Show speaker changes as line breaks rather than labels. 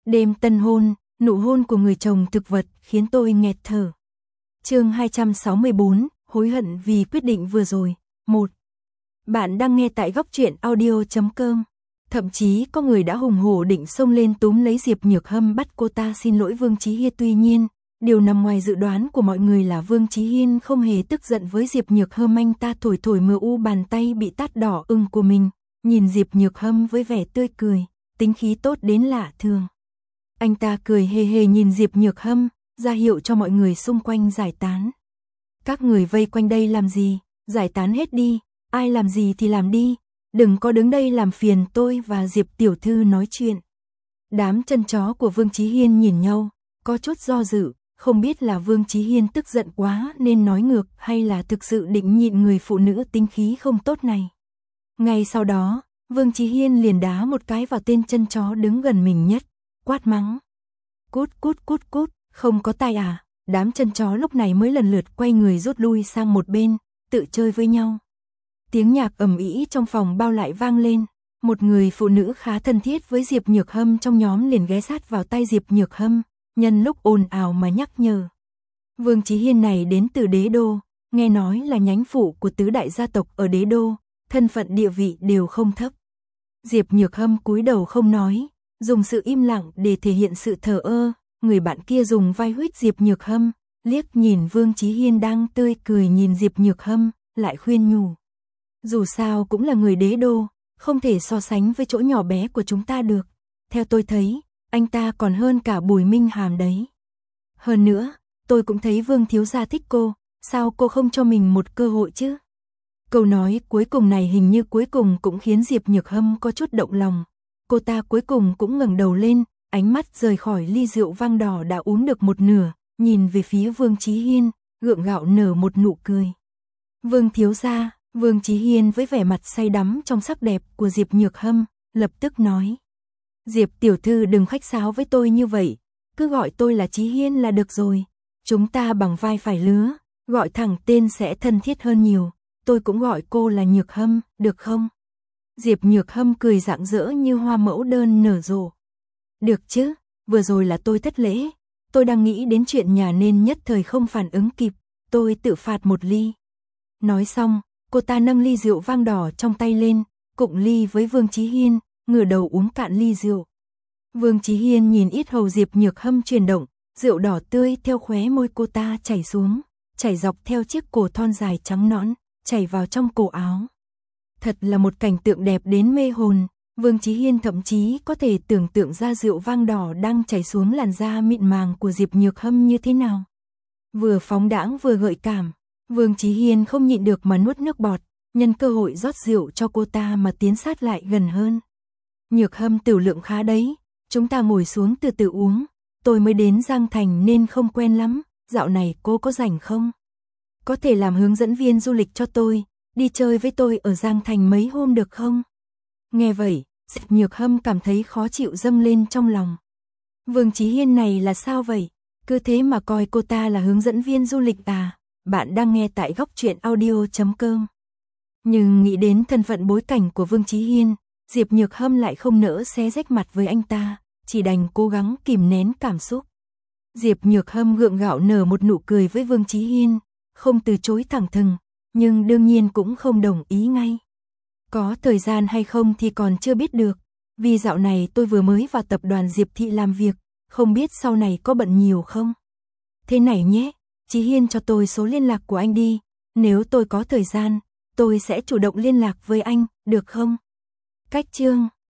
Đêm tân hôn, nụ hôn của người chồng thực vật khiến tôi nghẹt thở. Chương 264, hối hận vì quyết định vừa rồi. 1. Bạn đang nghe tại góc truyện audio.com. Thậm chí có người đã hùng hổ định xông lên túm lấy Diệp Nhược Hâm bắt cô ta xin lỗi Vương Chí Hiên. Tuy nhiên, điều nằm ngoài dự đoán của mọi người là Vương Chí Hiên không hề tức giận với Diệp Nhược Hâm. Anh ta thổi thổi mờ u bàn tay bị tát đỏ ửng của mình, nhìn Diệp Nhược Hâm với vẻ tươi cười, tính khí tốt đến lạ thường. Anh ta cười hề hề nhìn Diệp Nhược Hâm, ra hiệu cho mọi người xung quanh giải tán. Các người vây quanh đây làm gì, giải tán hết đi, ai làm gì thì làm đi, đừng có đứng đây làm phiền tôi và Diệp tiểu thư nói chuyện. Đám chân chó của Vương Chí Hiên nhìn nhau, có chút do dự, không biết là Vương Chí Hiên tức giận quá nên nói ngược hay là thực sự định nhịn người phụ nữ tính khí không tốt này. Ngay sau đó, Vương Chí Hiên liền đá một cái vào tên chân chó đứng gần mình nhất, quát mắng. Cút cút cút cút, không có tai à? Đám chân chó lúc này mới lần lượt quay người rút lui sang một bên, tự chơi với nhau. Tiếng nhạc ầm ĩ trong phòng bao lại vang lên, một người phụ nữ khá thân thiết với Diệp Nhược Hâm trong nhóm liền ghé sát vào tay Diệp Nhược Hâm, nhân lúc ồn ào mà nhắc nhở. Vương Chí Hiên này đến từ Đế Đô, nghe nói là nhánh phụ của tứ đại gia tộc ở Đế Đô, thân phận địa vị đều không thấp. Diệp Nhược Hâm cúi đầu không nói, dùng sự im lặng để thể hiện sự thờ ơ. Người bạn kia dùng vai huýt Diệp Nhược Hâm, liếc nhìn Vương Chí Hiên đang tươi cười nhìn Diệp Nhược Hâm, lại khuyên nhủ. Dù sao cũng là người Đế Đô, không thể so sánh với chỗ nhỏ bé của chúng ta được. Theo tôi thấy, anh ta còn hơn cả Bùi Minh Hàm đấy. Hơn nữa, tôi cũng thấy Vương thiếu gia thích cô, sao cô không cho mình một cơ hội chứ? Câu nói cuối cùng này hình như cuối cùng cũng khiến Diệp Nhược Hâm có chút động lòng. Cô ta cuối cùng cũng ngẩng đầu lên, ánh mắt rời khỏi ly rượu vang đỏ đã uống được một nửa, nhìn về phía Vương Chí Hiên, gượng gạo nở một nụ cười. Vương thiếu gia, Vương Chí Hiên với vẻ mặt say đắm trong sắc đẹp của Diệp Nhược Hâm, lập tức nói. Diệp tiểu thư đừng khách sáo với tôi như vậy, cứ gọi tôi là Chí Hiên là được rồi. Chúng ta bằng vai phải lứa, gọi thẳng tên sẽ thân thiết hơn nhiều, tôi cũng gọi cô là Nhược Hâm, được không? Diệp Nhược Hâm cười rạng rỡ như hoa mẫu đơn nở rộ. Được chứ, vừa rồi là tôi thất lễ, tôi đang nghĩ đến chuyện nhà nên nhất thời không phản ứng kịp, tôi tự phạt một ly. Nói xong, cô ta nâng ly rượu vang đỏ trong tay lên, cụng ly với Vương Chí Hiên, ngửa đầu uống cạn ly rượu. Vương Chí Hiên nhìn yết hầu Diệp Nhược Hâm chuyển động, rượu đỏ tươi theo khóe môi cô ta chảy xuống, chảy dọc theo chiếc cổ thon dài trắng nõn, chảy vào trong cổ áo. Thật là một cảnh tượng đẹp đến mê hồn. Vương Chí Hiên thậm chí có thể tưởng tượng ra rượu vang đỏ đang chảy xuống làn da mịn màng của Diệp Nhược Hâm như thế nào. Vừa phóng đãng vừa gợi cảm, Vương Chí Hiên không nhịn được mà nuốt nước bọt, nhân cơ hội rót rượu cho cô ta mà tiến sát lại gần hơn. Nhược Hâm tiểu lượng khá đấy, chúng ta ngồi xuống từ từ uống, tôi mới đến Giang Thành nên không quen lắm, dạo này cô có rảnh không? Có thể làm hướng dẫn viên du lịch cho tôi, đi chơi với tôi ở Giang Thành mấy hôm được không? Nghe vậy, Diệp Nhược Hâm cảm thấy khó chịu dâng lên trong lòng. Vương Chí Hiên này là sao vậy? Cứ thế mà coi cô ta là hướng dẫn viên du lịch à? Bạn đang nghe tại góc truyện audio.com. Nhưng nghĩ đến thân phận bối cảnh của Vương Chí Hiên, Diệp Nhược Hâm lại không nỡ xé rách mặt với anh ta, chỉ đành cố gắng kìm nén cảm xúc. Diệp Nhược Hâm gượng gạo nở một nụ cười với Vương Chí Hiên, không từ chối thẳng thừng, nhưng đương nhiên cũng không đồng ý ngay. Có thời gian hay không thì còn chưa biết được, vì dạo này tôi vừa mới vào tập đoàn Diệp Thị làm việc, không biết sau này có bận nhiều không. Thế này nhé, Chí Hiên cho tôi số liên lạc của anh đi, nếu tôi có thời gian, tôi sẽ chủ động liên lạc với anh, được không? Cách chương